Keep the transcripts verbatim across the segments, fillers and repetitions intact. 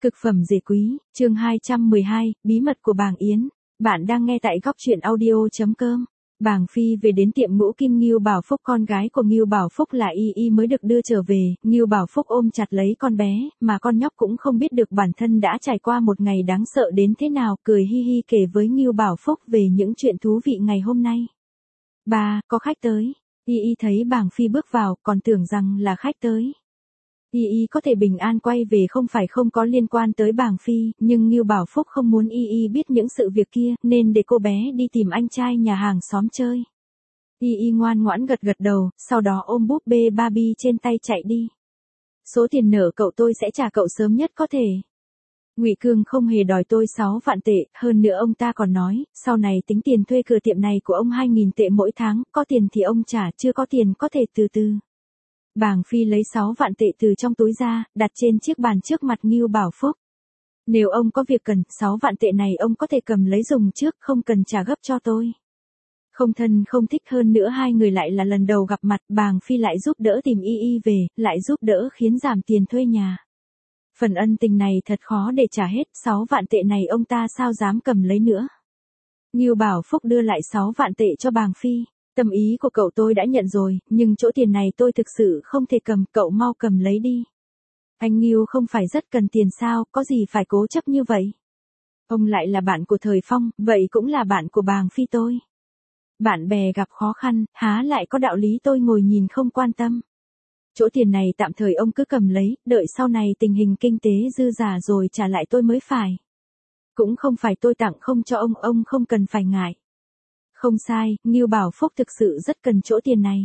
Cực phẩm dề quý, chương hai trăm mười hai, bí mật của Bàng Yến. Bạn đang nghe tại góc truyện audio chấm com. Bàng Phi về đến tiệm ngũ kim. Ngưu Bảo Phúc, con gái của Ngưu Bảo Phúc là Y Y mới được đưa trở về. Ngưu Bảo Phúc ôm chặt lấy con bé, mà con nhóc cũng không biết được bản thân đã trải qua một ngày đáng sợ đến thế nào, cười hi hi kể với Ngưu Bảo Phúc về những chuyện thú vị ngày hôm nay. Ba, có khách tới. Y Y thấy Bàng Phi bước vào, còn tưởng rằng là khách tới. Y Y có thể bình an quay về không phải không có liên quan tới Bàng Phi, nhưng Ngưu Bảo Phúc không muốn Y Y biết những sự việc kia, nên để cô bé đi tìm anh trai nhà hàng xóm chơi. Y Y ngoan ngoãn gật gật đầu, sau đó ôm búp bê Barbie trên tay chạy đi. Số tiền nợ cậu tôi sẽ trả cậu sớm nhất có thể. Ngụy Cương không hề đòi tôi sáu vạn tệ, hơn nữa ông ta còn nói, sau này tính tiền thuê cửa tiệm này của ông hai nghìn tệ mỗi tháng, có tiền thì ông trả, chưa có tiền có thể từ từ. Bàng Phi lấy sáu vạn tệ từ trong túi ra, đặt trên chiếc bàn trước mặt Ngưu Bảo Phúc. Nếu ông có việc cần, sáu vạn tệ này ông có thể cầm lấy dùng trước, không cần trả gấp cho tôi. Không thân không thích, hơn nữa hai người lại là lần đầu gặp mặt, Bàng Phi lại giúp đỡ tìm Y Y về, lại giúp đỡ khiến giảm tiền thuê nhà. Phần ân tình này thật khó để trả hết, sáu vạn tệ này ông ta sao dám cầm lấy nữa. Ngưu Bảo Phúc đưa lại sáu vạn tệ cho Bàng Phi. Tâm ý của cậu tôi đã nhận rồi, nhưng chỗ tiền này tôi thực sự không thể cầm, cậu mau cầm lấy đi. Anh Ngưu không phải rất cần tiền sao, có gì phải cố chấp như vậy. Ông lại là bạn của Thời Phong, vậy cũng là bạn của Bàng Phi tôi. Bạn bè gặp khó khăn, há lại có đạo lý tôi ngồi nhìn không quan tâm. Chỗ tiền này tạm thời ông cứ cầm lấy, đợi sau này tình hình kinh tế dư giả rồi trả lại tôi mới phải. Cũng không phải tôi tặng không cho ông, ông không cần phải ngại. Không sai, Ngưu Bảo Phúc thực sự rất cần chỗ tiền này.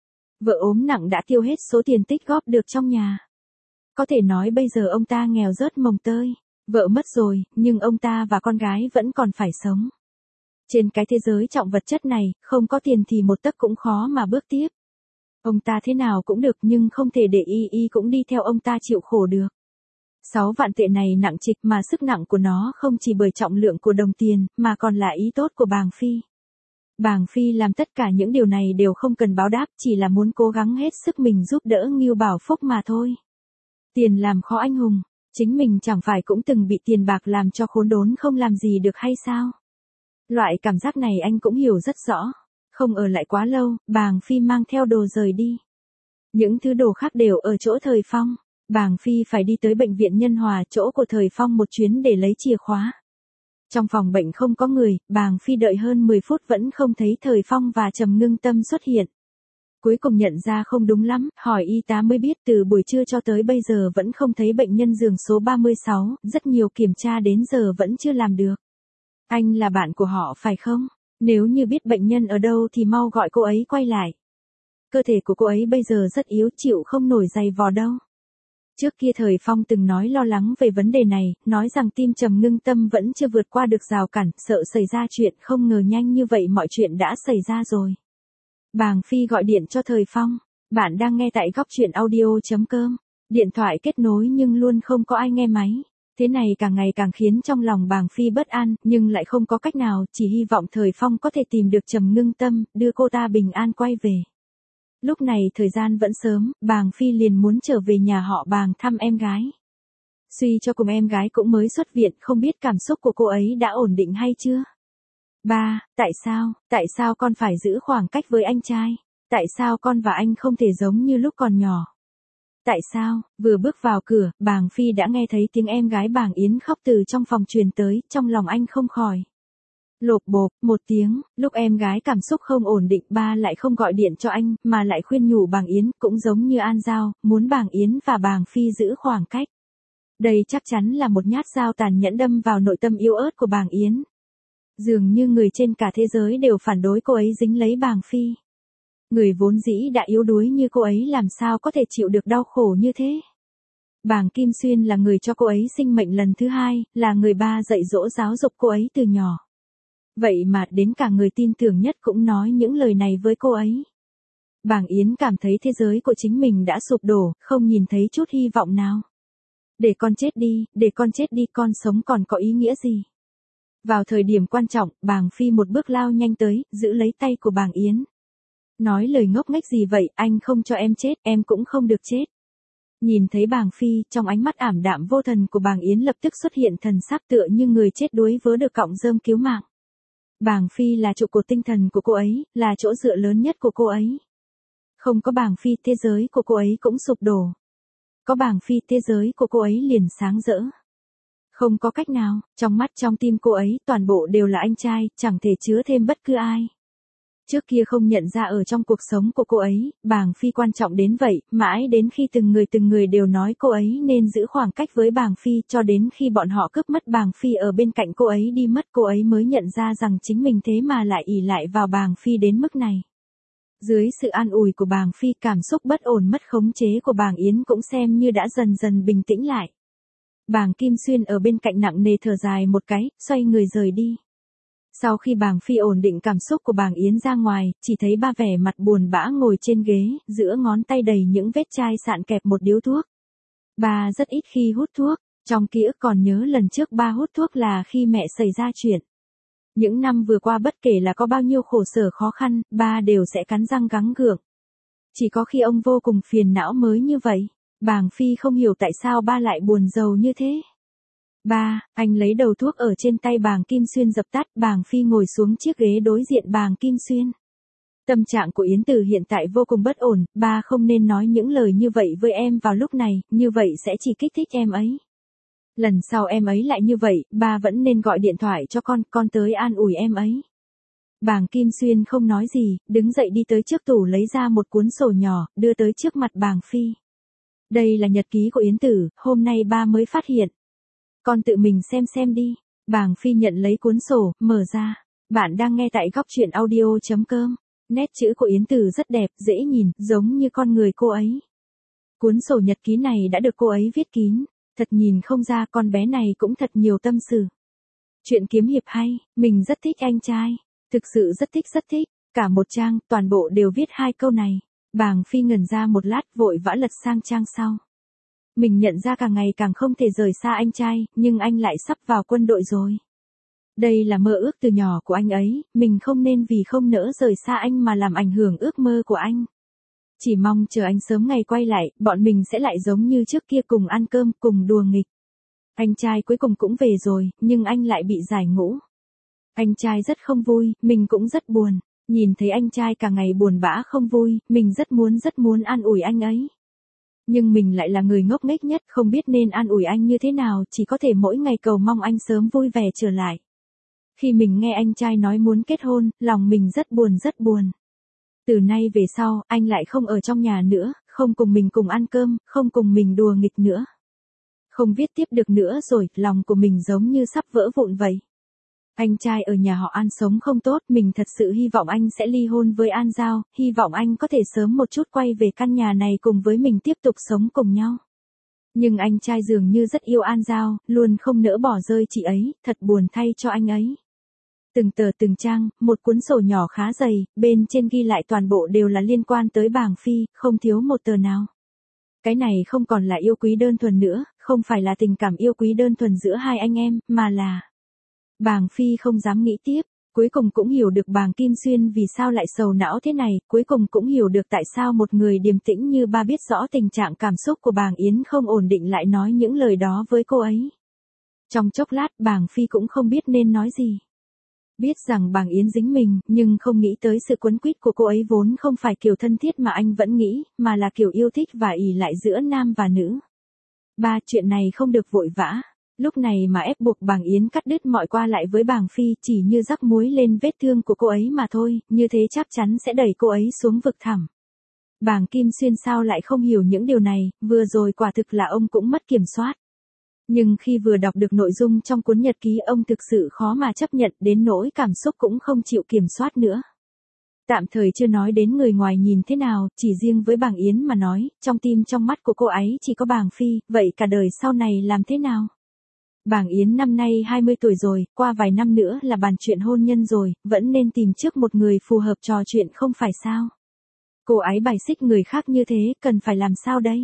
Vợ ốm nặng đã tiêu hết số tiền tích góp được trong nhà. Có thể nói bây giờ ông ta nghèo rớt mồng tơi. Vợ mất rồi, nhưng ông ta và con gái vẫn còn phải sống. Trên cái thế giới trọng vật chất này, không có tiền thì một tấc cũng khó mà bước tiếp. Ông ta thế nào cũng được, nhưng không thể để Y Y cũng đi theo ông ta chịu khổ được. Sáu vạn tệ này nặng trịch, mà sức nặng của nó không chỉ bởi trọng lượng của đồng tiền, mà còn là ý tốt của Bàng Phi. Bàng Phi làm tất cả những điều này đều không cần báo đáp, chỉ là muốn cố gắng hết sức mình giúp đỡ Ngưu Bảo Phúc mà thôi. Tiền làm khó anh hùng, chính mình chẳng phải cũng từng bị tiền bạc làm cho khốn đốn không làm gì được hay sao? Loại cảm giác này anh cũng hiểu rất rõ. Không ở lại quá lâu, Bàng Phi mang theo đồ rời đi. Những thứ đồ khác đều ở chỗ Thời Phong. Bàng Phi phải đi tới bệnh viện Nhân Hòa, chỗ của Thời Phong một chuyến để lấy chìa khóa. Trong phòng bệnh không có người, Bàng Phi đợi hơn mười phút vẫn không thấy Thời Phong và Trầm Ngưng Tâm xuất hiện. Cuối cùng nhận ra không đúng lắm, hỏi y tá mới biết từ buổi trưa cho tới bây giờ vẫn không thấy bệnh nhân giường số ba mươi sáu, rất nhiều kiểm tra đến giờ vẫn chưa làm được. Anh là bạn của họ phải không? Nếu như biết bệnh nhân ở đâu thì mau gọi cô ấy quay lại. Cơ thể của cô ấy bây giờ rất yếu, chịu không nổi giày vò đâu. Trước kia Thời Phong từng nói lo lắng về vấn đề này, nói rằng tim Trầm Ngưng Tâm vẫn chưa vượt qua được rào cản, sợ xảy ra chuyện, không ngờ nhanh như vậy mọi chuyện đã xảy ra rồi. Bàng Phi gọi điện cho Thời Phong. Bạn đang nghe tại góc truyện audio chấm com. Điện thoại kết nối nhưng luôn không có ai nghe máy. Thế này càng ngày càng khiến trong lòng Bàng Phi bất an, nhưng lại không có cách nào, chỉ hy vọng Thời Phong có thể tìm được Trầm Ngưng Tâm, đưa cô ta bình an quay về. Lúc này thời gian vẫn sớm, Bàng Phi liền muốn trở về nhà họ Bàng thăm em gái. Suy cho cùng em gái cũng mới xuất viện, không biết cảm xúc của cô ấy đã ổn định hay chưa? Ba, tại sao, tại sao con phải giữ khoảng cách với anh trai? Tại sao con và anh không thể giống như lúc còn nhỏ? Tại sao, vừa bước vào cửa, Bàng Phi đã nghe thấy tiếng em gái Bàng Yến khóc từ trong phòng truyền tới, trong lòng anh không khỏi. Lộp bộp, một tiếng, lúc em gái cảm xúc không ổn định, ba lại không gọi điện cho anh, mà lại khuyên nhủ Bàng Yến, cũng giống như An Giao, muốn Bàng Yến và Bàng Phi giữ khoảng cách. Đây chắc chắn là một nhát dao tàn nhẫn đâm vào nội tâm yếu ớt của Bàng Yến. Dường như người trên cả thế giới đều phản đối cô ấy dính lấy Bàng Phi. Người vốn dĩ đã yếu đuối như cô ấy làm sao có thể chịu được đau khổ như thế. Bàng Kim Xuyên là người cho cô ấy sinh mệnh lần thứ hai, là người ba dạy dỗ giáo dục cô ấy từ nhỏ. Vậy mà đến cả người tin tưởng nhất cũng nói những lời này với cô ấy. Bàng Yến cảm thấy thế giới của chính mình đã sụp đổ, không nhìn thấy chút hy vọng nào. Để con chết đi, để con chết đi, con sống còn có ý nghĩa gì? Vào thời điểm quan trọng, Bàng Phi một bước lao nhanh tới, giữ lấy tay của Bàng Yến. Nói lời ngốc nghếch gì vậy, anh không cho em chết, em cũng không được chết. Nhìn thấy bàng phi, trong ánh mắt ảm đạm vô thần của bàng Yến lập tức xuất hiện thần sắc tựa như người chết đuối vớ được cọng rơm cứu mạng. Bàng phi là trụ cột tinh thần của cô ấy, là chỗ dựa lớn nhất của cô ấy. Không có bàng phi, thế giới của cô ấy cũng sụp đổ. Có bàng phi, thế giới của cô ấy liền sáng rỡ. Không có cách nào, trong mắt trong tim cô ấy, toàn bộ đều là anh trai, chẳng thể chứa thêm bất cứ ai. Trước kia không nhận ra ở trong cuộc sống của cô ấy, bàng phi quan trọng đến vậy, mãi đến khi từng người từng người đều nói cô ấy nên giữ khoảng cách với bàng phi, cho đến khi bọn họ cướp mất bàng phi ở bên cạnh cô ấy đi mất, cô ấy mới nhận ra rằng chính mình thế mà lại ỷ lại vào bàng phi đến mức này. Dưới sự an ủi của bàng phi, cảm xúc bất ổn mất khống chế của bàng Yến cũng xem như đã dần dần bình tĩnh lại. Bàng Kim Xuyên ở bên cạnh nặng nề thở dài một cái, xoay người rời đi. Sau khi bàng phi ổn định cảm xúc của bàng Yến ra ngoài, chỉ thấy ba vẻ mặt buồn bã ngồi trên ghế, giữa ngón tay đầy những vết chai sạn kẹp một điếu thuốc. Ba rất ít khi hút thuốc, trong ký ức còn nhớ lần trước ba hút thuốc là khi mẹ xảy ra chuyện. Những năm vừa qua bất kể là có bao nhiêu khổ sở khó khăn, ba đều sẽ cắn răng gắng gượng. Chỉ có khi ông vô cùng phiền não mới như vậy. Bàng phi không hiểu tại sao ba lại buồn rầu như thế. Ba, anh lấy đầu thuốc ở trên tay bàng Kim Xuyên dập tắt, bàng phi ngồi xuống chiếc ghế đối diện bàng Kim Xuyên. Tâm trạng của Yến Tử hiện tại vô cùng bất ổn, ba không nên nói những lời như vậy với em vào lúc này, như vậy sẽ chỉ kích thích em ấy. Lần sau em ấy lại như vậy, ba vẫn nên gọi điện thoại cho con, con tới an ủi em ấy. Bàng Kim Xuyên không nói gì, đứng dậy đi tới trước tủ lấy ra một cuốn sổ nhỏ, đưa tới trước mặt bàng phi. Đây là nhật ký của Yến Tử, hôm nay ba mới phát hiện. Con tự mình xem xem đi. Bàng phi nhận lấy cuốn sổ, mở ra. Bạn đang nghe tại góc truyện audio chấm com. Nét chữ của Yến Tử rất đẹp, dễ nhìn, giống như con người cô ấy. Cuốn sổ nhật ký này đã được cô ấy viết kín. Thật nhìn không ra con bé này cũng thật nhiều tâm sự. Chuyện kiếm hiệp hay, mình rất thích anh trai. Thực sự rất thích rất thích. Cả một trang, toàn bộ đều viết hai câu này. Bàng phi ngẩn ra một lát vội vã lật sang trang sau. Mình nhận ra càng ngày càng không thể rời xa anh trai, nhưng anh lại sắp vào quân đội rồi. Đây là mơ ước từ nhỏ của anh ấy, mình không nên vì không nỡ rời xa anh mà làm ảnh hưởng ước mơ của anh. Chỉ mong chờ anh sớm ngày quay lại, bọn mình sẽ lại giống như trước kia cùng ăn cơm, cùng đùa nghịch. Anh trai cuối cùng cũng về rồi, nhưng anh lại bị giải ngũ. Anh trai rất không vui, mình cũng rất buồn. Nhìn thấy anh trai cả ngày buồn bã không vui, mình rất muốn rất muốn an ủi anh ấy. Nhưng mình lại là người ngốc nghếch nhất, không biết nên an ủi anh như thế nào, chỉ có thể mỗi ngày cầu mong anh sớm vui vẻ trở lại. Khi mình nghe anh trai nói muốn kết hôn, lòng mình rất buồn rất buồn. Từ nay về sau, anh lại không ở trong nhà nữa, không cùng mình cùng ăn cơm, không cùng mình đùa nghịch nữa. Không viết tiếp được nữa rồi, lòng của mình giống như sắp vỡ vụn vậy. Anh trai ở nhà họ An sống không tốt, mình thật sự hy vọng anh sẽ ly hôn với An Giao, hy vọng anh có thể sớm một chút quay về căn nhà này cùng với mình tiếp tục sống cùng nhau. Nhưng anh trai dường như rất yêu An Giao, luôn không nỡ bỏ rơi chị ấy, thật buồn thay cho anh ấy. Từng tờ từng trang, một cuốn sổ nhỏ khá dày, bên trên ghi lại toàn bộ đều là liên quan tới bàng phi, không thiếu một tờ nào. Cái này không còn là yêu quý đơn thuần nữa, không phải là tình cảm yêu quý đơn thuần giữa hai anh em, mà là... Bàng phi không dám nghĩ tiếp, cuối cùng cũng hiểu được bàng Kim Xuyên vì sao lại sầu não thế này, cuối cùng cũng hiểu được tại sao một người điềm tĩnh như ba biết rõ tình trạng cảm xúc của bàng Yến không ổn định lại nói những lời đó với cô ấy. Trong chốc lát bàng phi cũng không biết nên nói gì. Biết rằng bàng Yến dính mình, nhưng không nghĩ tới sự quấn quýt của cô ấy vốn không phải kiểu thân thiết mà anh vẫn nghĩ, mà là kiểu yêu thích và ỷ lại giữa nam và nữ. Ba, chuyện này không được vội vã. Lúc này mà ép buộc bàng Yến cắt đứt mọi qua lại với bàng phi chỉ như rắc muối lên vết thương của cô ấy mà thôi, như thế chắc chắn sẽ đẩy cô ấy xuống vực thẳm. Bàng Kim Xuyên sao lại không hiểu những điều này, vừa rồi quả thực là ông cũng mất kiểm soát. Nhưng khi vừa đọc được nội dung trong cuốn nhật ký ông thực sự khó mà chấp nhận đến nỗi cảm xúc cũng không chịu kiểm soát nữa. Tạm thời chưa nói đến người ngoài nhìn thế nào, chỉ riêng với bàng Yến mà nói, trong tim trong mắt của cô ấy chỉ có bàng phi, vậy cả đời sau này làm thế nào? Bàng Yến năm nay hai mươi tuổi rồi, qua vài năm nữa là bàn chuyện hôn nhân rồi, vẫn nên tìm trước một người phù hợp trò chuyện không phải sao? Cô ấy bài xích người khác như thế, cần phải làm sao đây?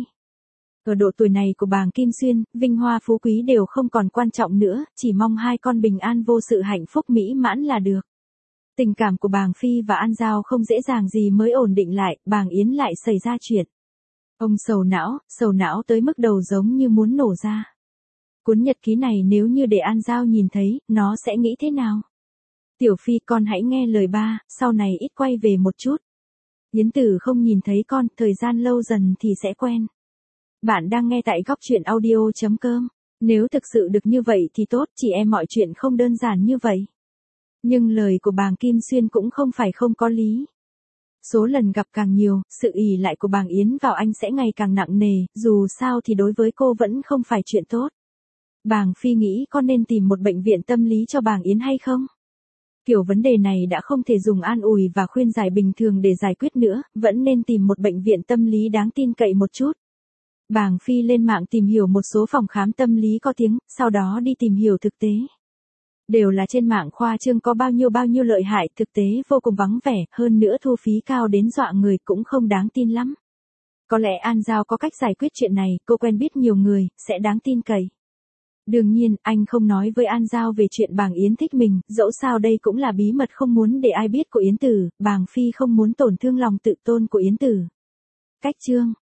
Ở độ tuổi này của bàng Kim Xuyên, vinh hoa phú quý đều không còn quan trọng nữa, chỉ mong hai con bình an vô sự hạnh phúc mỹ mãn là được. Tình cảm của bàng phi và An Giao không dễ dàng gì mới ổn định lại, bàng Yến lại xảy ra chuyện. Ông sầu não, sầu não tới mức đầu giống như muốn nổ ra. Cuốn nhật ký này nếu như để An Giao nhìn thấy, nó sẽ nghĩ thế nào? Tiểu Phi, con hãy nghe lời ba, sau này ít quay về một chút. Yến Tử không nhìn thấy con, thời gian lâu dần thì sẽ quen. Bạn đang nghe tại góc truyện audio chấm com. Nếu thực sự được như vậy thì tốt, chị em mọi chuyện không đơn giản như vậy. Nhưng lời của bàng Kim Xuyên cũng không phải không có lý. Số lần gặp càng nhiều, sự ỷ lại của bàng Yến vào anh sẽ ngày càng nặng nề, dù sao thì đối với cô vẫn không phải chuyện tốt. Bàng Phi nghĩ con nên tìm một bệnh viện tâm lý cho bàng Yến hay không? Kiểu vấn đề này đã không thể dùng an ủi và khuyên giải bình thường để giải quyết nữa, vẫn nên tìm một bệnh viện tâm lý đáng tin cậy một chút. Bàng Phi lên mạng tìm hiểu một số phòng khám tâm lý có tiếng, sau đó đi tìm hiểu thực tế. Đều là trên mạng khoa trương có bao nhiêu bao nhiêu lợi hại, thực tế vô cùng vắng vẻ, hơn nữa thu phí cao đến dọa người cũng không đáng tin lắm. Có lẽ An Giao có cách giải quyết chuyện này, cô quen biết nhiều người, sẽ đáng tin cậy. Đương nhiên, anh không nói với An Giao về chuyện bàng Yến thích mình, dẫu sao đây cũng là bí mật không muốn để ai biết của Yến Tử, bàng Phi không muốn tổn thương lòng tự tôn của Yến Tử. Cách chương